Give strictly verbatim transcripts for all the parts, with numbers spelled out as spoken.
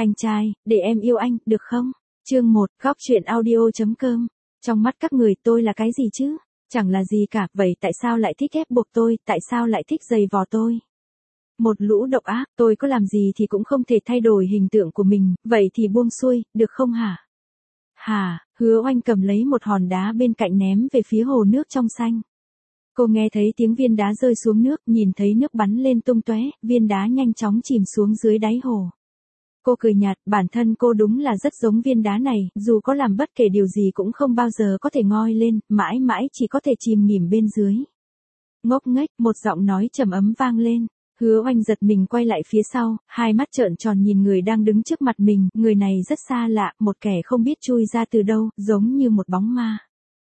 Anh trai, để em yêu anh, được không? Chương một, góc truyện audio.com. Trong mắt các người tôi là cái gì chứ? Chẳng là gì cả, vậy tại sao lại thích ép buộc tôi, tại sao lại thích giày vò tôi? Một lũ độc ác, tôi có làm gì thì cũng không thể thay đổi hình tượng của mình, vậy thì buông xuôi, được không hả? Hả, Hứa Oanh cầm lấy một hòn đá bên cạnh ném về phía hồ nước trong xanh. Cô nghe thấy tiếng viên đá rơi xuống nước, nhìn thấy nước bắn lên tung tóe, viên đá nhanh chóng chìm xuống dưới đáy hồ. Cô cười nhạt, bản thân cô đúng là rất giống viên đá này, dù có làm bất kể điều gì cũng không bao giờ có thể ngoi lên, mãi mãi chỉ có thể chìm nghỉm bên dưới. Ngốc nghếch, một giọng nói trầm ấm vang lên. Hứa Oanh giật mình quay lại phía sau, hai mắt trợn tròn nhìn người đang đứng trước mặt mình, người này rất xa lạ, một kẻ không biết chui ra từ đâu, giống như một bóng ma.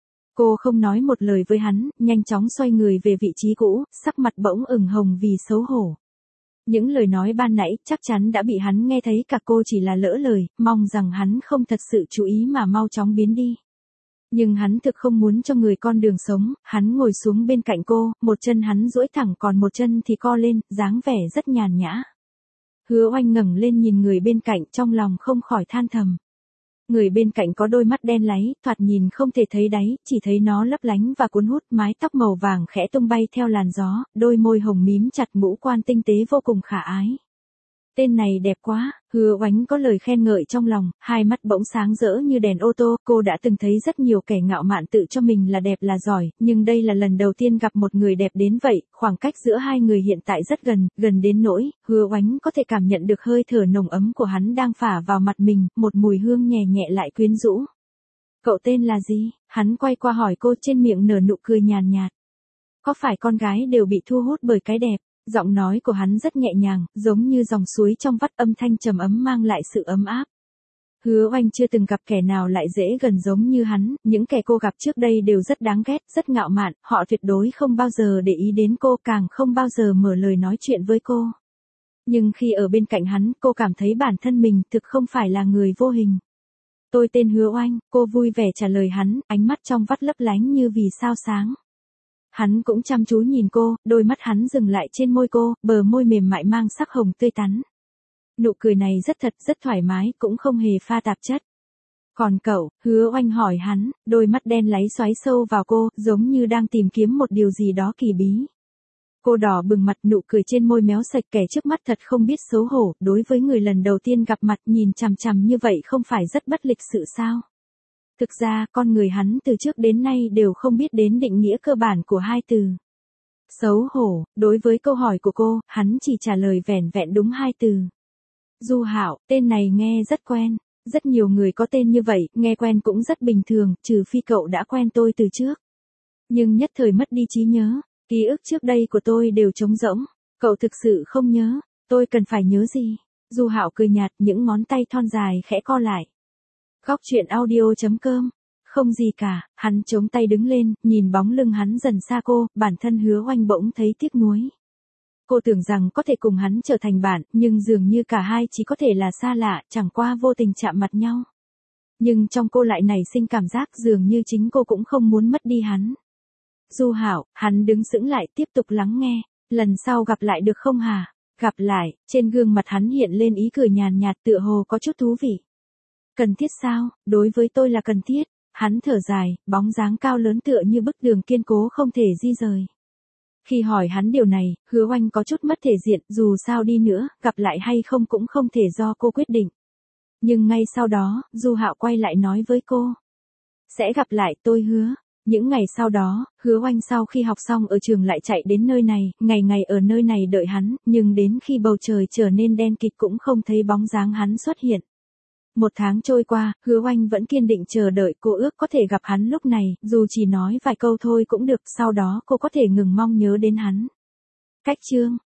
Cô không nói một lời với hắn, nhanh chóng xoay người về vị trí cũ, sắc mặt bỗng ửng hồng vì xấu hổ. Những lời nói ban nãy chắc chắn đã bị hắn nghe thấy, cả cô chỉ là lỡ lời, mong rằng hắn không thật sự chú ý mà mau chóng biến đi. Nhưng hắn thực không muốn cho người con đường sống, hắn ngồi xuống bên cạnh cô, một chân hắn duỗi thẳng còn một chân thì co lên, dáng vẻ rất nhàn nhã. Hứa Oanh ngẩng lên nhìn người bên cạnh, trong lòng không khỏi than thầm. Người bên cạnh có đôi mắt đen láy, thoạt nhìn không thể thấy đáy, chỉ thấy nó lấp lánh và cuốn hút, mái tóc màu vàng khẽ tung bay theo làn gió, đôi môi hồng mím chặt, ngũ quan tinh tế vô cùng khả ái. Tên này đẹp quá, Hứa Oánh có lời khen ngợi trong lòng, hai mắt bỗng sáng rỡ như đèn ô tô, cô đã từng thấy rất nhiều kẻ ngạo mạn tự cho mình là đẹp là giỏi, nhưng đây là lần đầu tiên gặp một người đẹp đến vậy, khoảng cách giữa hai người hiện tại rất gần, gần đến nỗi, Hứa Oánh có thể cảm nhận được hơi thở nồng ấm của hắn đang phả vào mặt mình, một mùi hương nhẹ nhẹ lại quyến rũ. Cậu tên là gì? Hắn quay qua hỏi cô, trên miệng nở nụ cười nhàn nhạt. Có phải con gái đều bị thu hút bởi cái đẹp? Giọng nói của hắn rất nhẹ nhàng, giống như dòng suối trong vắt, âm thanh trầm ấm mang lại sự ấm áp. Hứa Oanh chưa từng gặp kẻ nào lại dễ gần giống như hắn, những kẻ cô gặp trước đây đều rất đáng ghét, rất ngạo mạn, họ tuyệt đối không bao giờ để ý đến cô, càng không bao giờ mở lời nói chuyện với cô. Nhưng khi ở bên cạnh hắn, cô cảm thấy bản thân mình thực không phải là người vô hình. Tôi tên Hứa Oanh, cô vui vẻ trả lời hắn, ánh mắt trong vắt lấp lánh như vì sao sáng. Hắn cũng chăm chú nhìn cô, đôi mắt hắn dừng lại trên môi cô, bờ môi mềm mại mang sắc hồng tươi tắn. Nụ cười này rất thật, rất thoải mái, cũng không hề pha tạp chất. Còn cậu, Hứa Oanh hỏi hắn, đôi mắt đen láy xoáy sâu vào cô, giống như đang tìm kiếm một điều gì đó kỳ bí. Cô đỏ bừng mặt, nụ cười trên môi méo sạch, kẻ trước mắt thật không biết xấu hổ, đối với người lần đầu tiên gặp mặt nhìn chằm chằm như vậy không phải rất bất lịch sự sao? Thực ra, con người hắn từ trước đến nay đều không biết đến định nghĩa cơ bản của hai từ. Xấu hổ, đối với câu hỏi của cô, hắn chỉ trả lời vẻn vẹn đúng hai từ. Du Hạo, tên này nghe rất quen. Rất nhiều người có tên như vậy, nghe quen cũng rất bình thường, trừ phi cậu đã quen tôi từ trước. Nhưng nhất thời mất đi trí nhớ, ký ức trước đây của tôi đều trống rỗng. Cậu thực sự không nhớ, tôi cần phải nhớ gì? Du Hạo cười nhạt, những ngón tay thon dài khẽ co lại. Góc truyện audio.com. Không gì cả, hắn chống tay đứng lên, nhìn bóng lưng hắn dần xa cô, bản thân Hứa Oanh bỗng thấy tiếc nuối. Cô tưởng rằng có thể cùng hắn trở thành bạn, nhưng dường như cả hai chỉ có thể là xa lạ, chẳng qua vô tình chạm mặt nhau. Nhưng trong cô lại nảy sinh cảm giác dường như chính cô cũng không muốn mất đi hắn. Du Hạo, hắn đứng sững lại tiếp tục lắng nghe, lần sau gặp lại được không hả? Gặp lại, trên gương mặt hắn hiện lên ý cười nhàn nhạt tựa hồ có chút thú vị. Cần thiết sao? Đối với tôi là cần thiết. Hắn thở dài, bóng dáng cao lớn tựa như bức tường kiên cố không thể di rời. Khi hỏi hắn điều này, Hứa Oanh có chút mất thể diện, dù sao đi nữa, gặp lại hay không cũng không thể do cô quyết định. Nhưng ngay sau đó, Du Hạo quay lại nói với cô. Sẽ gặp lại, tôi hứa. Những ngày sau đó, Hứa Oanh sau khi học xong ở trường lại chạy đến nơi này, ngày ngày ở nơi này đợi hắn, nhưng đến khi bầu trời trở nên đen kịt cũng không thấy bóng dáng hắn xuất hiện. Một tháng trôi qua, Hứa Oanh vẫn kiên định chờ đợi, cô ước có thể gặp hắn lúc này, dù chỉ nói vài câu thôi cũng được, sau đó cô có thể ngừng mong nhớ đến hắn. Cách chương